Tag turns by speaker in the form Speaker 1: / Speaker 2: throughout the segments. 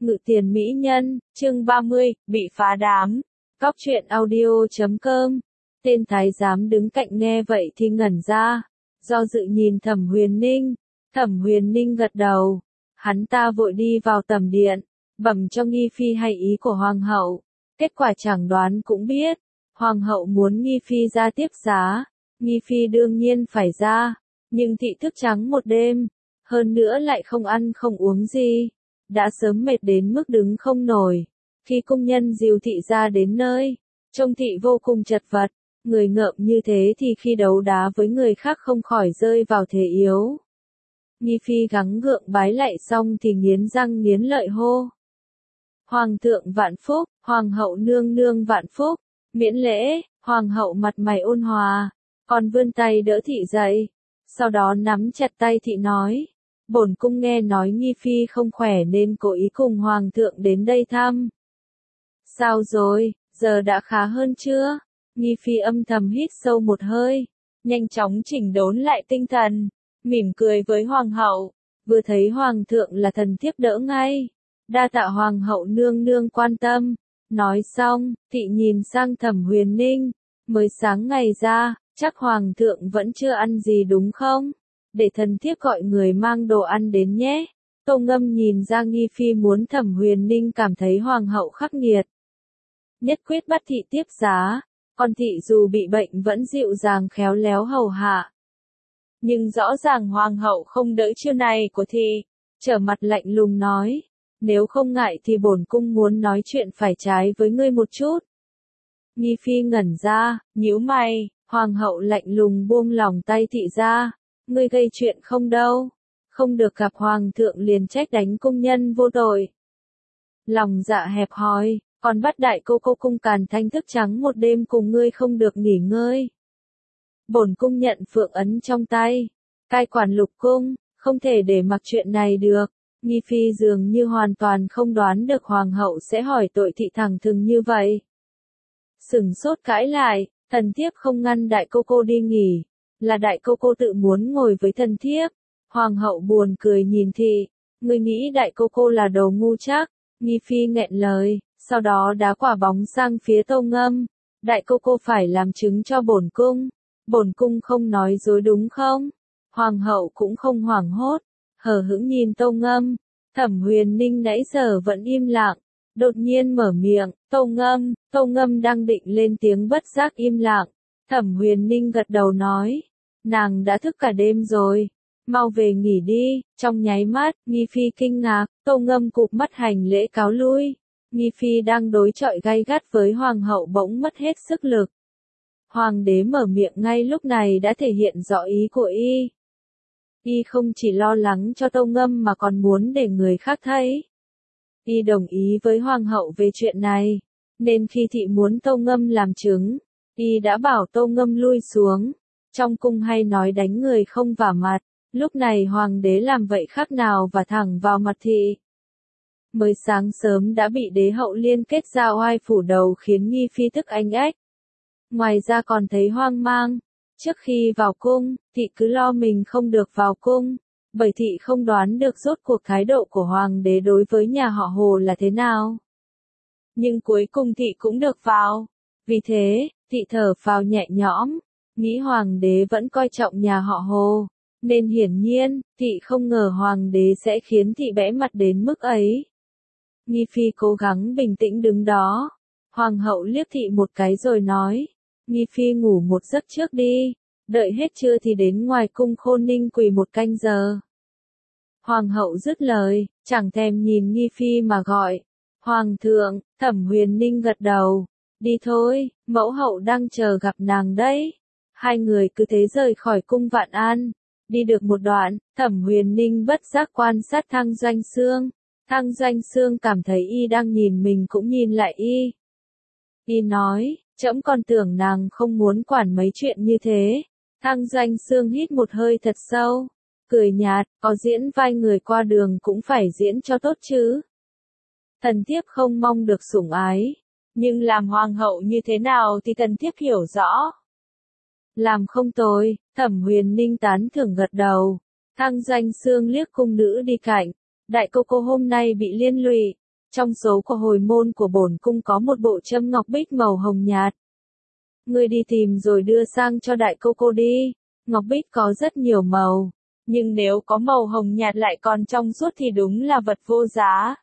Speaker 1: Ngự tiền mỹ nhân, chương 30, bị phá đám. Cóc truyện audio.com. Tên thái giám đứng cạnh nghe vậy thì ngẩn ra, do dự nhìn Thẩm Huyền Ninh. Thẩm Huyền Ninh gật đầu. Hắn ta vội đi vào tầm điện, bẩm cho Nghi Phi hay ý của Hoàng hậu. Kết quả chẳng đoán cũng biết, Hoàng hậu muốn Nghi Phi ra tiếp giá. Nghi Phi đương nhiên phải ra, nhưng thị thức trắng một đêm, hơn nữa lại không ăn không uống gì, đã sớm mệt đến mức đứng không nổi. Khi cung nhân dìu thị ra đến nơi, trông thị vô cùng chật vật, người ngợm như thế thì khi đấu đá với người khác không khỏi rơi vào thế yếu. Nghi Phi gắng gượng bái lạy xong thì nghiến răng nghiến lợi hô. Hoàng thượng vạn phúc, Hoàng hậu nương nương vạn phúc, miễn lễ. Hoàng hậu mặt mày ôn hòa, còn vươn tay đỡ thị dậy, sau đó nắm chặt tay thị nói, bổn cung nghe nói Nghi Phi không khỏe nên cố ý cùng Hoàng thượng đến đây thăm. Sao rồi, giờ đã khá hơn chưa? Nghi Phi âm thầm hít sâu một hơi, nhanh chóng chỉnh đốn lại tinh thần, mỉm cười với Hoàng hậu, vừa thấy Hoàng thượng là thần thiếp đỡ ngay, đa tạ Hoàng hậu nương nương quan tâm. Nói xong, thị nhìn sang Thẩm Huyền Ninh, mới sáng ngày ra, chắc Hoàng thượng vẫn chưa ăn gì đúng không? Để thần thiếp gọi người mang đồ ăn đến nhé. Tô Ngâm nhìn ra Nghi Phi muốn Thẩm Huyền Ninh cảm thấy Hoàng hậu khắc nghiệt, nhất quyết bắt thị tiếp giá, còn thị dù bị bệnh vẫn dịu dàng khéo léo hầu hạ. Nhưng rõ ràng Hoàng hậu không đỡ chiêu này của thị, trở mặt lạnh lùng nói. Nếu không ngại thì bổn cung muốn nói chuyện phải trái với ngươi một chút. Nghi Phi ngẩn ra, nhíu mày, Hoàng hậu lạnh lùng buông lỏng tay thị ra. Ngươi gây chuyện không đâu, không được gặp Hoàng thượng liền trách đánh cung nhân vô tội. Lòng dạ hẹp hòi, còn bắt đại cô cung Càn Thanh thức trắng một đêm cùng ngươi không được nghỉ ngơi. Bổn cung nhận phượng ấn trong tay, cai quản lục cung, không thể để mặc chuyện này được. Nghi Phi dường như hoàn toàn không đoán được Hoàng hậu sẽ hỏi tội thị thẳng thừng như vậy. Sửng sốt cãi lại, thần thiếp không ngăn đại cô đi nghỉ, là đại cô tự muốn ngồi với thần thiếp. Hoàng hậu buồn cười nhìn thị, ngươi nghĩ đại cô là đồ ngu chắc. Nghi Phi nghẹn lời, sau đó đá quả bóng sang phía Tô Ngâm. Đại cô phải làm chứng cho bổn cung không nói dối đúng không? Hoàng hậu cũng không hoảng hốt, hờ hững nhìn Tô Ngâm. Thẩm Huyền Ninh nãy giờ vẫn im lặng, đột nhiên mở miệng, Tô Ngâm đang định lên tiếng bất giác im lặng. Thẩm Huyền Ninh gật đầu nói, nàng đã thức cả đêm rồi, mau về nghỉ đi. Trong nháy mắt, Nghi Phi kinh ngạc, Tô Ngâm cụp mắt hành lễ cáo lui. Nghi Phi đang đối chọi gay gắt với Hoàng hậu bỗng mất hết sức lực. Hoàng đế mở miệng ngay lúc này đã thể hiện rõ ý của y. Y không chỉ lo lắng cho Tô Ngâm mà còn muốn để người khác thấy. Y đồng ý với Hoàng hậu về chuyện này, nên khi thị muốn Tô Ngâm làm chứng, Y đã bảo Tô Ngâm lui xuống. Trong cung hay nói đánh người không vả mặt, lúc này Hoàng đế làm vậy khác nào và thẳng vào mặt thị. Mới sáng sớm đã bị đế hậu liên kết ra oai phủ đầu khiến Nghi Phi tức anh ách. Ngoài ra còn thấy hoang mang. Trước khi vào cung, thị cứ lo mình không được vào cung, bởi thị không đoán được rốt cuộc thái độ của Hoàng đế đối với nhà họ Hồ là thế nào. Nhưng cuối cùng thị cũng được vào. Vì thế, thị thở phào nhẹ nhõm, nghĩ Hoàng đế vẫn coi trọng nhà họ Hồ, nên hiển nhiên, thị không ngờ Hoàng đế sẽ khiến thị bẽ mặt đến mức ấy. Nghi Phi cố gắng bình tĩnh đứng đó. Hoàng hậu liếc thị một cái rồi nói, Nghi Phi ngủ một giấc trước đi, đợi hết trưa thì đến ngoài cung Khôn Ninh quỳ một canh giờ. Hoàng hậu dứt lời, chẳng thèm nhìn Nghi Phi mà gọi, Hoàng thượng. Thẩm Huyền Ninh gật đầu, đi thôi, mẫu hậu đang chờ gặp nàng đấy. Hai người cứ thế rời khỏi cung Vạn An, đi được một đoạn, Thẩm Huyền Ninh bất giác quan sát Thang Doanh Xương. Thang Doanh Xương cảm thấy y đang nhìn mình cũng nhìn lại y. Y nói, trẫm còn tưởng nàng không muốn quản mấy chuyện như thế. Thang Doanh Xương hít một hơi thật sâu, cười nhạt, có diễn vai người qua đường cũng phải diễn cho tốt chứ. Thần thiếp không mong được sủng ái, nhưng làm hoàng hậu như thế nào thì thần thiếp hiểu rõ. Làm không tồi. Thẩm Huyền Ninh tán thưởng gật đầu. Thang Doanh Xương liếc cung nữ đi cạnh, đại cô hôm nay bị liên lụy, Trong số của hồi môn của bổn cung có một bộ châm ngọc bích màu hồng nhạt. Ngươi đi tìm rồi đưa sang cho đại cô cô đi. Ngọc bích có rất nhiều màu, nhưng nếu có màu hồng nhạt lại còn trong suốt thì đúng là vật vô giá.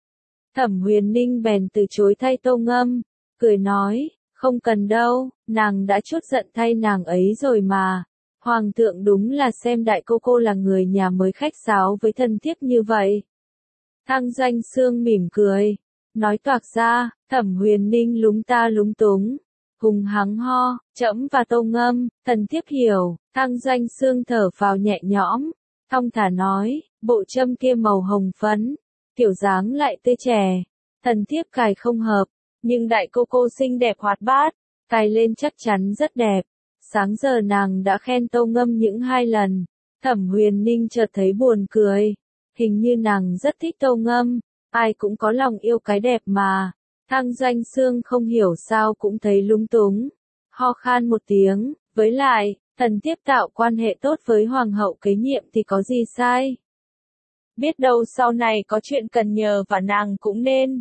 Speaker 1: Thẩm Huyền Ninh bèn từ chối thay Tô Ngâm, cười nói, không cần đâu, nàng đã chút giận thay nàng ấy rồi mà. Hoàng thượng đúng là xem đại cô cô là người nhà mới khách sáo với thân thiếp như vậy. Thăng Doanh Xương mỉm cười, nói toạc ra. Thẩm Huyền Ninh lúng ta lúng túng, hùng hắng ho, trẫm và Tô Ngâm, thần thiếp hiểu. Thăng Doanh Xương thở phào nhẹ nhõm, thong thả nói, bộ châm kia màu hồng phấn, kiểu dáng lại tươi trẻ, thần thiếp cài không hợp, nhưng đại cô cô xinh đẹp hoạt bát, cài lên chắc chắn rất đẹp. Sáng giờ nàng đã khen Tô Ngâm những 2 lần, Thẩm Huyền Ninh chợt thấy buồn cười, hình như nàng rất thích Tô Ngâm, ai cũng có lòng yêu cái đẹp mà. Thăng Doanh Xương không hiểu sao cũng thấy lúng túng, ho khan một tiếng, với lại, thần thiếp tạo quan hệ tốt với hoàng hậu kế nhiệm thì có gì sai. Biết đâu sau này có chuyện cần nhờ và nàng cũng nên.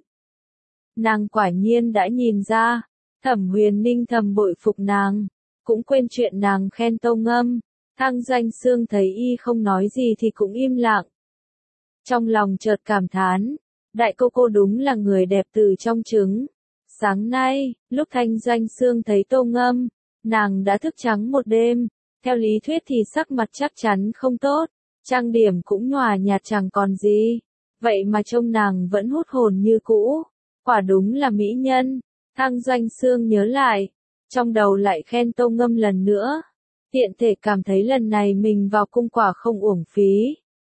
Speaker 1: Nàng quả nhiên đã nhìn ra, Thẩm Huyền Ninh thầm bội phục nàng, cũng quên chuyện nàng khen Tô Ngâm. Thăng Doanh Xương thấy y không nói gì thì cũng im lặng. Trong lòng chợt cảm thán, đại cô cô đúng là người đẹp từ trong trứng. Sáng nay, lúc Thăng Doanh Xương thấy Tô Ngâm, nàng đã thức trắng một đêm, theo lý thuyết thì sắc mặt chắc chắn không tốt, trang điểm cũng nhòa nhạt chẳng còn gì, vậy mà trông nàng vẫn hút hồn như cũ, quả đúng là mỹ nhân. Thăng Doanh Xương nhớ lại, trong đầu lại khen Tô Ngâm lần nữa, tiện thể cảm thấy lần này mình vào cung quả không uổng phí.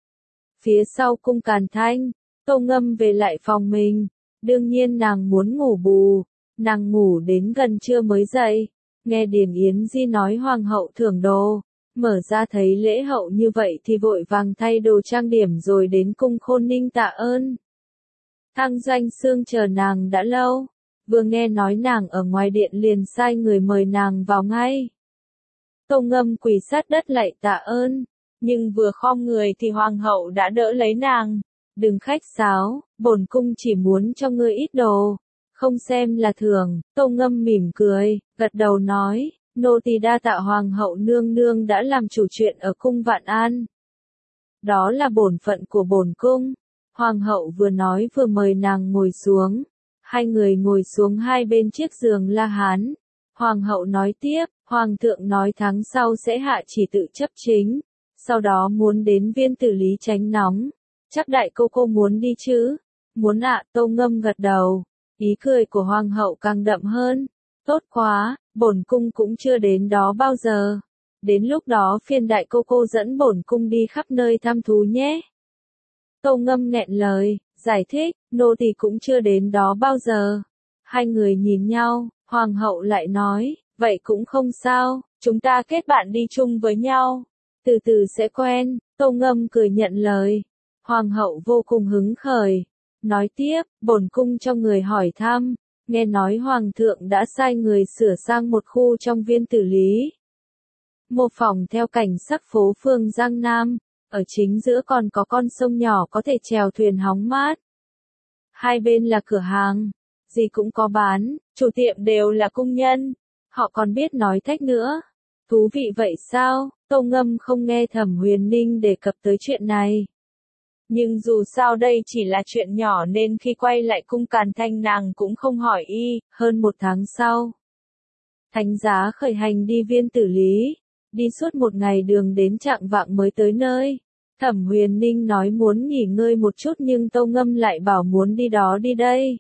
Speaker 1: Phía sau cung Càn Thanh, Tô Ngâm về lại phòng mình, đương nhiên nàng muốn ngủ bù, nàng ngủ đến gần trưa mới dậy, nghe Điền Yến Di nói hoàng hậu thưởng đồ, mở ra thấy lễ hậu như vậy thì vội vàng thay đồ trang điểm rồi đến cung Khôn Ninh tạ ơn. Thăng Doanh Xương chờ nàng đã lâu, vừa nghe nói nàng ở ngoài điện liền sai người mời nàng vào ngay. Tô Ngâm quỳ sát đất lạy tạ ơn, nhưng vừa khom người thì hoàng hậu đã đỡ lấy nàng. Đừng khách sáo, bổn cung chỉ muốn cho ngươi ít đồ, không xem là thưởng. Tô Ngâm mỉm cười, gật đầu nói, nô tỳ đa tạ hoàng hậu nương nương đã làm chủ chuyện ở cung Vạn An. Đó là bổn phận của bổn cung. Hoàng hậu vừa nói vừa mời nàng ngồi xuống. Hai người ngồi xuống hai bên chiếc giường La Hán. Hoàng hậu nói tiếp, hoàng thượng nói tháng sau sẽ hạ chỉ tự chấp chính, sau đó muốn đến viên tử lý tránh nóng. Chắc đại cô cô muốn đi chứ? Muốn ạ. Tô Ngâm gật đầu, ý cười của hoàng hậu càng đậm hơn. Tốt quá, bổn cung cũng chưa đến đó bao giờ. Đến lúc đó phiên đại cô cô dẫn bổn cung đi khắp nơi thăm thú nhé. Tô Ngâm nghẹn lời, giải thích, nô tỳ cũng chưa đến đó bao giờ. Hai người nhìn nhau, hoàng hậu lại nói, vậy cũng không sao, chúng ta kết bạn đi chung với nhau. Từ từ sẽ quen. Tô Ngâm cười nhận lời. Hoàng hậu vô cùng hứng khởi, nói tiếp, bổn cung cho người hỏi thăm, nghe nói hoàng thượng đã sai người sửa sang một khu trong viên tử lý. Mô phỏng theo cảnh sắc phố phường Giang Nam, ở chính giữa còn có con sông nhỏ có thể chèo thuyền hóng mát. Hai bên là cửa hàng, gì cũng có bán, chủ tiệm đều là cung nhân, họ còn biết nói thách nữa. Thú vị vậy sao? Tô Ngâm không nghe Thẩm Huyền Ninh đề cập tới chuyện này. Nhưng dù sao đây chỉ là chuyện nhỏ nên khi quay lại cung Càn Thanh nàng cũng không hỏi y. Hơn 1 tháng sau, thánh giá khởi hành đi viên tử lý, đi suốt 1 ngày đường đến chạng vạng mới tới nơi. Thẩm Huyền Ninh nói muốn nghỉ ngơi một chút nhưng Tô Ngâm lại bảo muốn đi đó đi đây.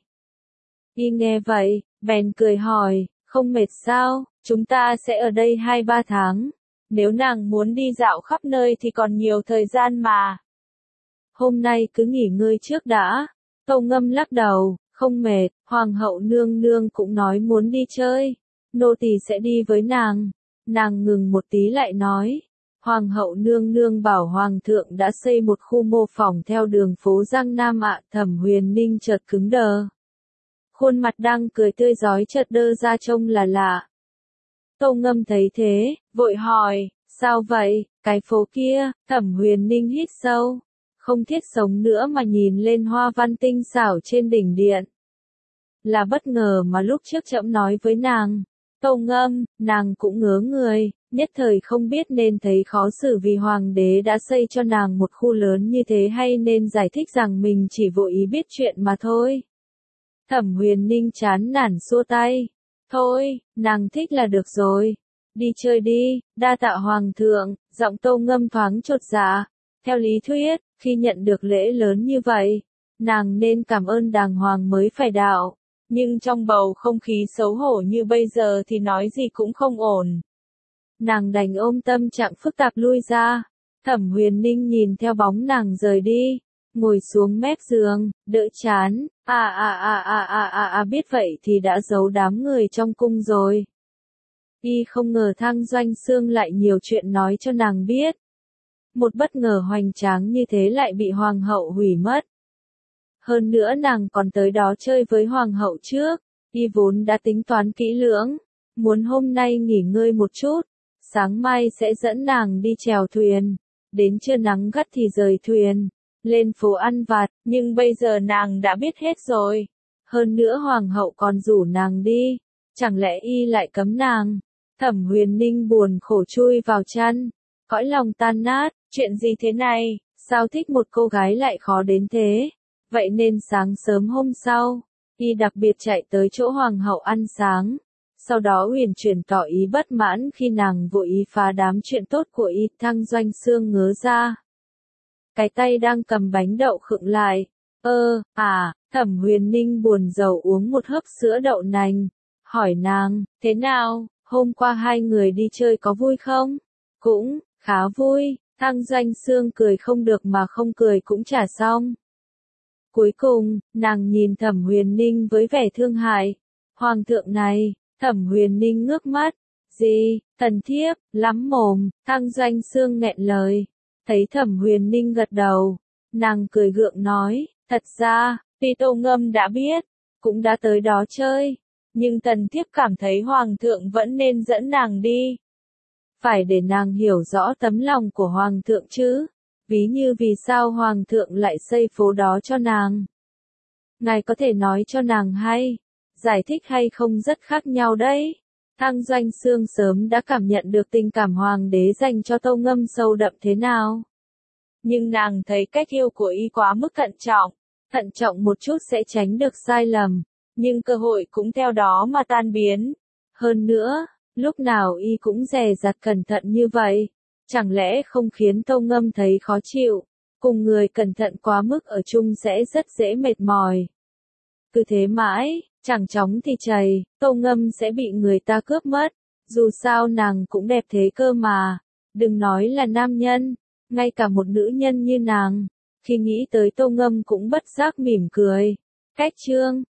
Speaker 1: Y nghe vậy, bèn cười hỏi, không mệt sao, chúng ta sẽ ở đây 2-3 tháng. Nếu nàng muốn đi dạo khắp nơi thì còn nhiều thời gian mà. Hôm nay cứ nghỉ ngơi trước đã. Tô Ngâm lắc đầu, không mệt, hoàng hậu nương nương cũng nói muốn đi chơi. Nô tỳ sẽ đi với nàng. Nàng ngừng một tí lại nói. Hoàng hậu nương nương bảo hoàng thượng đã xây một khu mô phỏng theo đường phố Giang Nam ạ. Thẩm Huyền Ninh chợt cứng đờ. Khuôn mặt đang cười tươi rói chợt đơ ra trông là lạ. Tô Ngâm thấy thế, vội hỏi, sao vậy, cái phố kia? Thẩm Huyền Ninh hít sâu. không thiết sống nữa mà nhìn lên hoa văn tinh xảo trên đỉnh điện. Là bất ngờ mà lúc trước trẫm nói với nàng. Tâu Ngâm, nàng cũng ngớ người, nhất thời không biết nên thấy khó xử vì hoàng đế đã xây cho nàng một khu lớn như thế hay nên giải thích rằng mình chỉ vô ý biết chuyện mà thôi. Thẩm Huyền Ninh chán nản xua tay. Thôi, nàng thích là được rồi. Đi chơi đi, đa tạ hoàng thượng, giọng Tâu Ngâm thoáng chột dạ. Theo lý thuyết, khi nhận được lễ lớn như vậy, nàng nên cảm ơn đàng hoàng mới phải đạo. Nhưng trong bầu không khí xấu hổ như bây giờ thì nói gì cũng không ổn. Nàng đành ôm tâm trạng phức tạp lui ra. Thẩm Huyền Ninh nhìn theo bóng nàng rời đi, ngồi xuống mép giường, đỡ chán. Biết vậy thì đã giấu đám người trong cung rồi. Y không ngờ Thang Doanh Xương lại nhiều chuyện nói cho nàng biết. Một bất ngờ hoành tráng như thế lại bị hoàng hậu hủy mất. Hơn nữa nàng còn tới đó chơi với hoàng hậu trước, y vốn đã tính toán kỹ lưỡng, muốn hôm nay nghỉ ngơi một chút, sáng mai sẽ dẫn nàng đi chèo thuyền, đến trưa nắng gắt thì rời thuyền, lên phố ăn vặt, nhưng bây giờ nàng đã biết hết rồi. Hơn nữa hoàng hậu còn rủ nàng đi, chẳng lẽ y lại cấm nàng? Thẩm Huyền Ninh buồn khổ chui vào chăn, cõi lòng tan nát, chuyện gì thế này, sao thích một cô gái lại khó đến thế? Vậy nên sáng sớm hôm sau, y đặc biệt chạy tới chỗ hoàng hậu ăn sáng. Sau đó uyển chuyển tỏ ý bất mãn khi nàng vô ý phá đám chuyện tốt của y. Thang Doanh Xương ngớ ra. Cái tay đang cầm bánh đậu khựng lại. Thẩm Huyền Ninh buồn rầu uống một hớp sữa đậu nành. Hỏi nàng, thế nào, hôm qua hai người đi chơi có vui không? Cũng, khá vui. Thang Doanh Xương cười không được mà không cười cũng chả xong. Cuối cùng, nàng nhìn Thẩm Huyền Ninh với vẻ thương hại. Hoàng thượng này, Thẩm Huyền Ninh ngước mắt. Gì, thần thiếp, lắm mồm, Thang Doanh Xương nghẹn lời. Thấy Thẩm Huyền Ninh gật đầu, nàng cười gượng nói, thật ra, tuy Tâu Ngâm đã biết, cũng đã tới đó chơi, nhưng thần thiếp cảm thấy hoàng thượng vẫn nên dẫn nàng đi. Phải để nàng hiểu rõ tấm lòng của hoàng thượng chứ. Ví như vì sao hoàng thượng lại xây phố đó cho nàng. Ngài có thể nói cho nàng hay, giải thích hay không rất khác nhau đấy. Thang Doanh Xương sớm đã cảm nhận được tình cảm hoàng đế dành cho Tâu Ngâm sâu đậm thế nào. Nhưng nàng thấy cách yêu của y quá mức thận trọng một chút sẽ tránh được sai lầm, nhưng cơ hội cũng theo đó mà tan biến. Hơn nữa, lúc nào y cũng dè dặt cẩn thận như vậy. Chẳng lẽ không khiến Tâu Ngâm thấy khó chịu, cùng người cẩn thận quá mức ở chung sẽ rất dễ mệt mỏi. Cứ thế mãi, chẳng chóng thì chày, Tâu Ngâm sẽ bị người ta cướp mất, dù sao nàng cũng đẹp thế cơ mà, đừng nói là nam nhân, ngay cả một nữ nhân như nàng, khi nghĩ tới Tâu Ngâm cũng bất giác mỉm cười. Cách chương